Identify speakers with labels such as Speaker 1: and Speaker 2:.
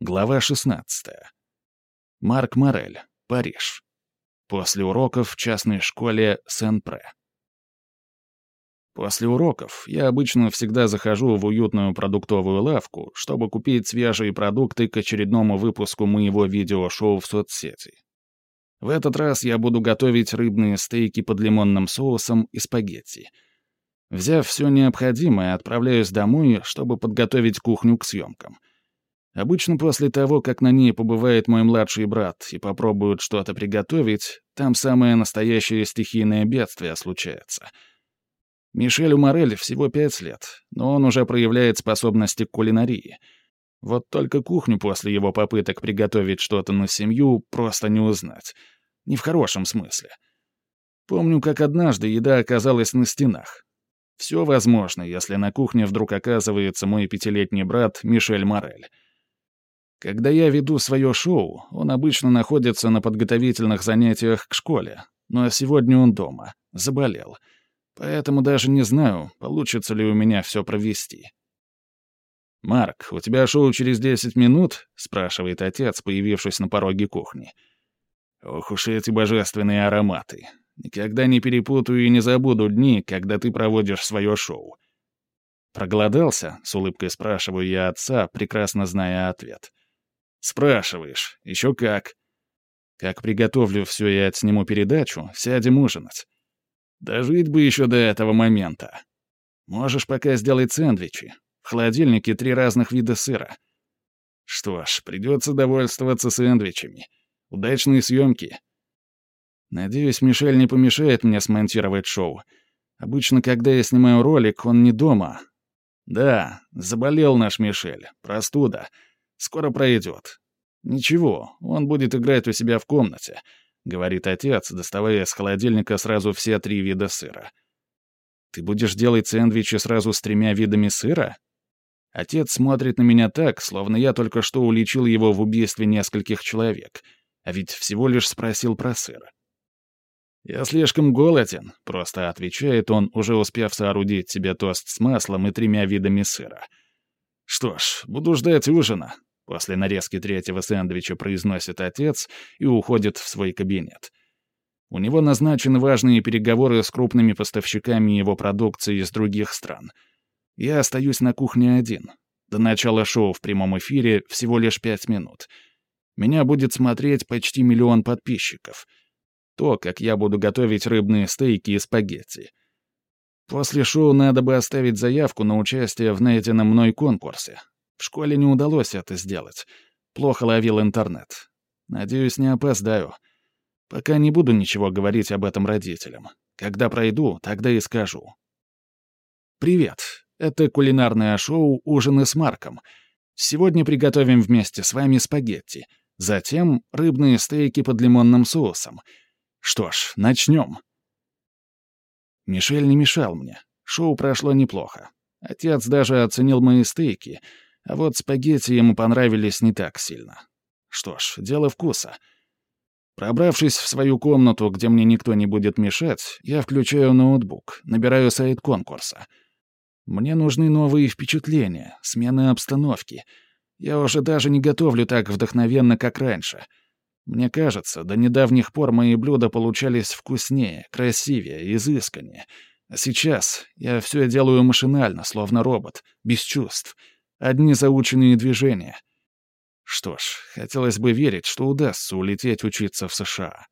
Speaker 1: Глава 16. Марк Морель, Париж. После уроков в частной школе Сен-Пре. После уроков я обычно всегда захожу в уютную продуктовую лавку, чтобы купить свежие продукты к очередному выпуску моего видеошоу в соцсети. В этот раз я буду готовить рыбные стейки под лимонным соусом и спагетти. Взяв все необходимое, отправляюсь домой, чтобы подготовить кухню к съемкам. Обычно после того, как на ней побывает мой младший брат и попробует что-то приготовить, там самое настоящее стихийное бедствие случается. Мишелю Морель всего 5 лет, но он уже проявляет способности к кулинарии. Вот только кухню после его попыток приготовить что-то на семью просто не узнать. Не в хорошем смысле. Помню, как однажды еда оказалась на стенах. Все возможно, если на кухне вдруг оказывается мой 5-летний брат Мишель Морель. Когда я веду свое шоу, он обычно находится на подготовительных занятиях к школе, но сегодня он дома, заболел. Поэтому даже не знаю, получится ли у меня все провести. «Марк, у тебя шоу через 10 минут?» — спрашивает отец, появившись на пороге кухни. «Ох уж эти божественные ароматы. Никогда не перепутаю и не забуду дни, когда ты проводишь свое шоу». «Проголодался?» — с улыбкой спрашиваю я отца, прекрасно зная ответ. «Спрашиваешь. Еще как. Как приготовлю все и отсниму передачу, сядем ужинать. Дожить бы еще до этого момента. Можешь пока сделать сэндвичи. В холодильнике 3 разных вида сыра. Что ж, придется довольствоваться сэндвичами. Удачные съемки. Надеюсь, Мишель не помешает мне смонтировать шоу. Обычно, когда я снимаю ролик, он не дома. Да, заболел наш Мишель. Простуда. Скоро пройдет. Ничего, он будет играть у себя в комнате», — говорит отец, доставая из холодильника сразу все 3 вида сыра. «Ты будешь делать сэндвичи сразу с 3 видами сыра?» Отец смотрит на меня так, словно я только что уличил его в убийстве нескольких человек, а ведь всего лишь спросил про сыр. «Я слишком голоден», — просто отвечает он, уже успев соорудить себе тост с маслом и 3 видами сыра. «Что ж, буду ждать ужина», — после нарезки 3-го сэндвича произносит отец и уходит в свой кабинет. У него назначены важные переговоры с крупными поставщиками его продукции из других стран. Я остаюсь на кухне один. До начала шоу в прямом эфире всего лишь 5 минут. Меня будет смотреть почти 1 миллион подписчиков. То, как я буду готовить рыбные стейки и спагетти. После шоу надо бы оставить заявку на участие в найденном мной конкурсе. В школе не удалось это сделать. Плохо ловил интернет. Надеюсь, не опоздаю. Пока не буду ничего говорить об этом родителям. Когда пройду, тогда и скажу. Привет. Это кулинарное шоу «Ужины с Марком». Сегодня приготовим вместе с вами спагетти. Затем рыбные стейки под лимонным соусом. Что ж, начнем. Мишель не мешал мне. Шоу прошло неплохо. Отец даже оценил мои стейки, а вот спагетти ему понравились не так сильно. Что ж, дело вкуса. Пробравшись в свою комнату, где мне никто не будет мешать, я включаю ноутбук, набираю сайт конкурса. Мне нужны новые впечатления, смена обстановки. Я уже даже не готовлю так вдохновенно, как раньше. Мне кажется, до недавних пор мои блюда получались вкуснее, красивее, изысканнее. А сейчас я все делаю машинально, словно робот, без чувств. Одни заученные движения. Что ж, хотелось бы верить, что удастся улететь учиться в США.